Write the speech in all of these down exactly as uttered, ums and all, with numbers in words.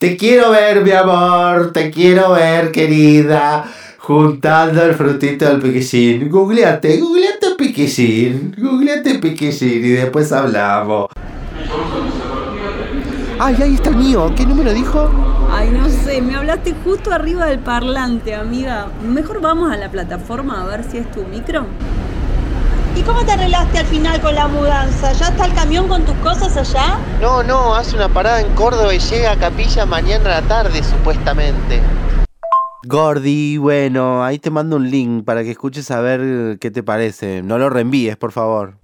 Te quiero ver, mi amor, te quiero ver, querida, juntando el frutito del piquillín. Googleate, googleate piquillín, googleate piquillín y después hablamos. Ay, ahí está el mío. ¿Qué número dijo? Ay, no sé, me hablaste justo arriba del parlante, amiga. Mejor vamos a la plataforma a ver si es tu micro. ¿Y cómo te arreglaste al final con la mudanza? ¿Ya está el camión con tus cosas allá? No, no, hace una parada en Córdoba y llega a Capilla mañana a la tarde, supuestamente. Gordi, bueno, ahí te mando un link para que escuches a ver qué te parece. No lo reenvíes, por favor.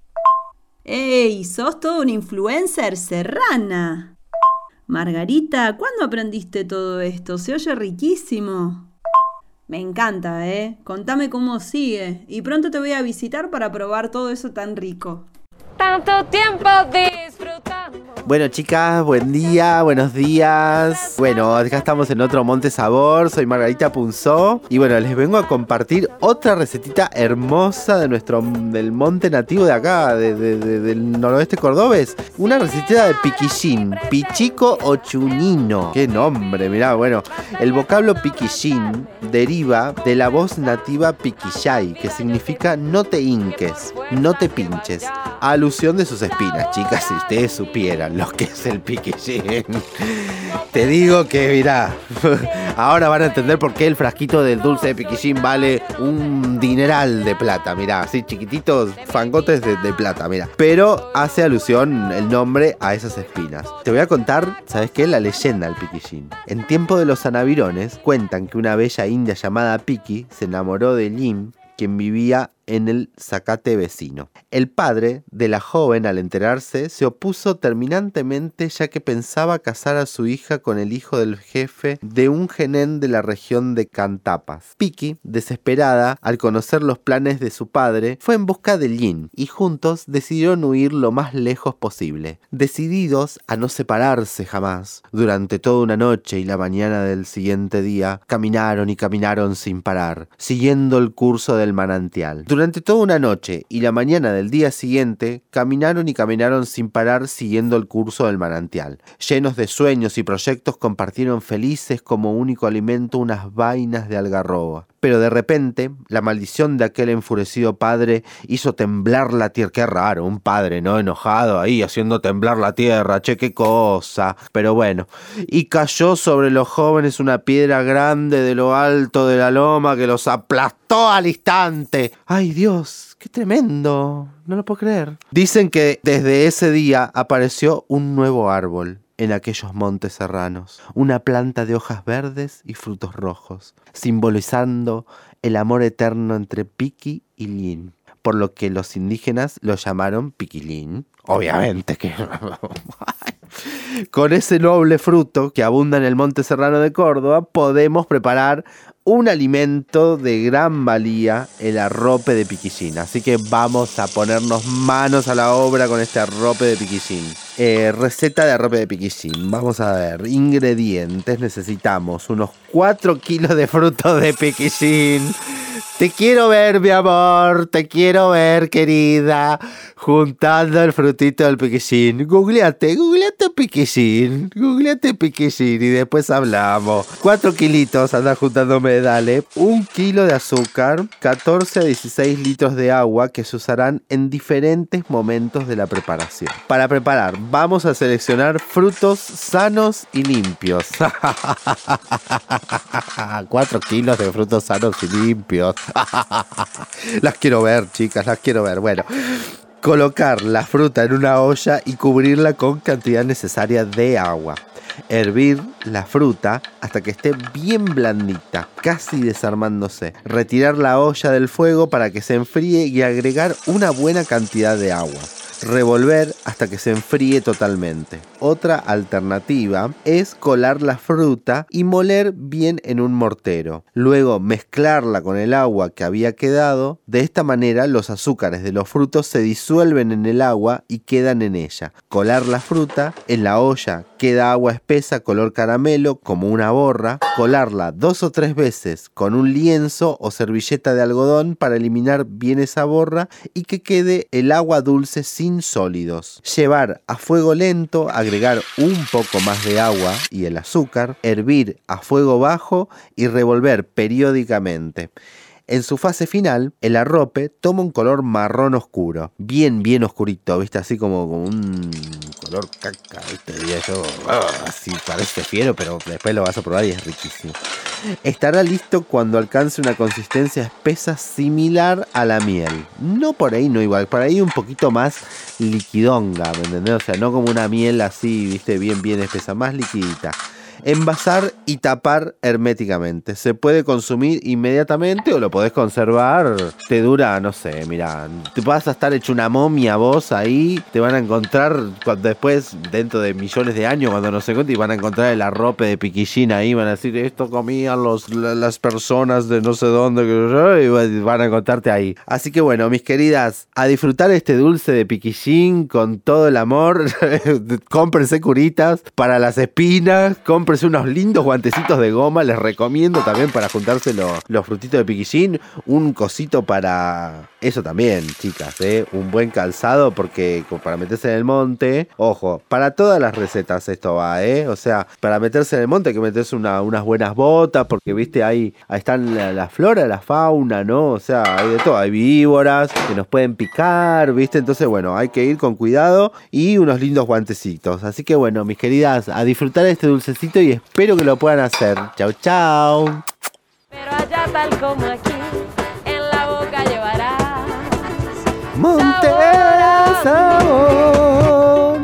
¡Ey! ¡Sos toda una influencer serrana! Margarita, ¿cuándo aprendiste todo esto? Se oye riquísimo. Me encanta, ¿eh? Contame cómo sigue. Y pronto te voy a visitar para probar todo eso tan rico. Tanto tiempo disfrutando. Bueno, chicas, buen día, buenos días. Bueno, acá estamos en otro Monte Sabor. Soy Margarita Punzó. Y bueno, les vengo a compartir otra recetita hermosa de nuestro, del monte nativo de acá, de, de, de, del noroeste cordobés. Una recetita de piquillín, pichico o chunino. Qué nombre, mirá, bueno. El vocablo piquillín deriva de la voz nativa piquillay, que significa no te hinques, no te pinches. Alusión de sus espinas, chicas, si ustedes supieran lo que es el piquillín. Te digo que, mirá, ahora van a entender por qué el frasquito del dulce de piquillín vale un dineral de plata, mirá, así chiquititos, fangotes de, de plata, mirá. Pero hace alusión el nombre a esas espinas. Te voy a contar, ¿sabes qué? La leyenda del piquillín. En tiempo de los anavirones, cuentan que una bella india llamada Piqui se enamoró de Lim, quien vivía en el zacate vecino. El padre de la joven, al enterarse, se opuso terminantemente, ya que pensaba casar a su hija con el hijo del jefe de un genén de la región de Cantapas. Piqui, desesperada al conocer los planes de su padre, fue en busca de Yin y juntos decidieron huir lo más lejos posible. Decididos a no separarse jamás, durante toda una noche y la mañana del siguiente día, caminaron y caminaron sin parar, siguiendo el curso del manantial. Durante toda una noche y la mañana del día siguiente, caminaron y caminaron sin parar siguiendo el curso del manantial. Llenos de sueños y proyectos, compartieron felices como único alimento unas vainas de algarroba. Pero de repente, la maldición de aquel enfurecido padre hizo temblar la tierra. Qué raro, un padre, ¿no? Enojado ahí, haciendo temblar la tierra. Che, qué cosa. Pero bueno. Y cayó sobre los jóvenes una piedra grande de lo alto de la loma que los aplastó al instante. ¡Ay, Dios! ¡Qué tremendo! No lo puedo creer. Dicen que desde ese día apareció un nuevo árbol en aquellos montes serranos, una planta de hojas verdes y frutos rojos, simbolizando el amor eterno entre Piqui y Lin, por lo que los indígenas lo llamaron piquilín. Obviamente que... Con ese noble fruto que abunda en el monte serrano de Córdoba, podemos preparar un alimento de gran valía, el arrope de piquillín. Así que vamos a ponernos manos a la obra con este arrope de piquillín. Eh, receta de arrope de piquillín. Vamos a ver, ingredientes. Necesitamos unos cuatro kilos de frutos de piquillín. Te quiero ver, mi amor, te quiero ver, querida, juntando el frutito del piquillín. Googleate, googleate piquillín, googleate piquillín y después hablamos. Cuatro kilitos, anda juntándome, dale. Un kilo de azúcar, catorce a dieciséis litros de agua que se usarán en diferentes momentos de la preparación. Para preparar, vamos a seleccionar frutos sanos y limpios. Cuatro kilos de frutos sanos y limpios. Las quiero ver, chicas, las quiero ver. Bueno, colocar la fruta en una olla y cubrirla con cantidad necesaria de agua. Hervir la fruta hasta que esté bien blandita, casi desarmándose. Retirar la olla del fuego para que se enfríe y agregar una buena cantidad de agua. Revolver hasta que se enfríe totalmente. Otra alternativa es colar la fruta y moler bien en un mortero. Luego mezclarla con el agua que había quedado. De esta manera los azúcares de los frutos se disuelven en el agua y quedan en ella. Colar la fruta en la olla, queda agua espesa color caramelo como una borra. Colarla dos o tres veces con un lienzo o servilleta de algodón para eliminar bien esa borra y que quede el agua dulce sin insólidos. Llevar a fuego lento, agregar un poco más de agua y el azúcar, hervir a fuego bajo y revolver periódicamente. En su fase final, el arrope toma un color marrón oscuro, bien, bien oscurito, ¿viste? Así como, como un color caca, ¿viste? Diría yo, oh, así parece fiero, pero después lo vas a probar y es riquísimo. Estará listo cuando alcance una consistencia espesa similar a la miel. No por ahí, no igual, por ahí un poquito más liquidonga, ¿me entendés? O sea, no como una miel así, ¿viste? Bien, bien espesa, más liquidita. Envasar y tapar herméticamente. Se puede consumir inmediatamente o lo podés conservar. Te dura, no sé, mirá, te vas a estar hecho una momia vos ahí. Te van a encontrar cuando después, dentro de millones de años, cuando no se cuente, y van a encontrar el arrope de piquillín ahí. Van a decir, esto comían los, las personas de no sé dónde, y van a encontrarte ahí. Así que bueno, mis queridas, a disfrutar este dulce de piquillín con todo el amor. Cómprense curitas para las espinas, cómprense unos lindos guantecitos de goma, les recomiendo también para juntarse los, los frutitos de piquillín, un cosito para eso también, chicas, ¿eh? Un buen calzado porque para meterse en el monte, ojo, para todas las recetas esto va, ¿eh? O sea, para meterse en el monte hay que meterse una, unas buenas botas porque, viste, ahí, ahí están la, la flora, la fauna, ¿no? O sea, hay de todo, hay víboras que nos pueden picar, viste, entonces bueno, hay que ir con cuidado y unos lindos guantecitos. Así que bueno, mis queridas, a disfrutar de este dulcecito y espero que lo puedan hacer. Chau, chau. Pero allá tal como aquí, en la boca llevarás Monte sabor. Sabor.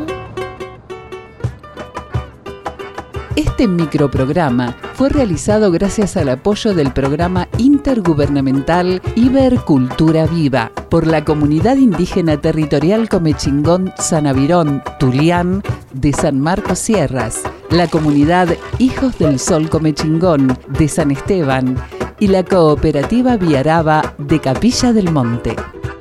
Este microprograma fue realizado gracias al apoyo del programa intergubernamental Ibercultura Viva por la Comunidad Indígena Territorial Comechingón Sanavirón Tulián de San Marcos Sierras, la Comunidad Hijos del Sol Comechingón de San Esteban y la Cooperativa Viaraba de Capilla del Monte.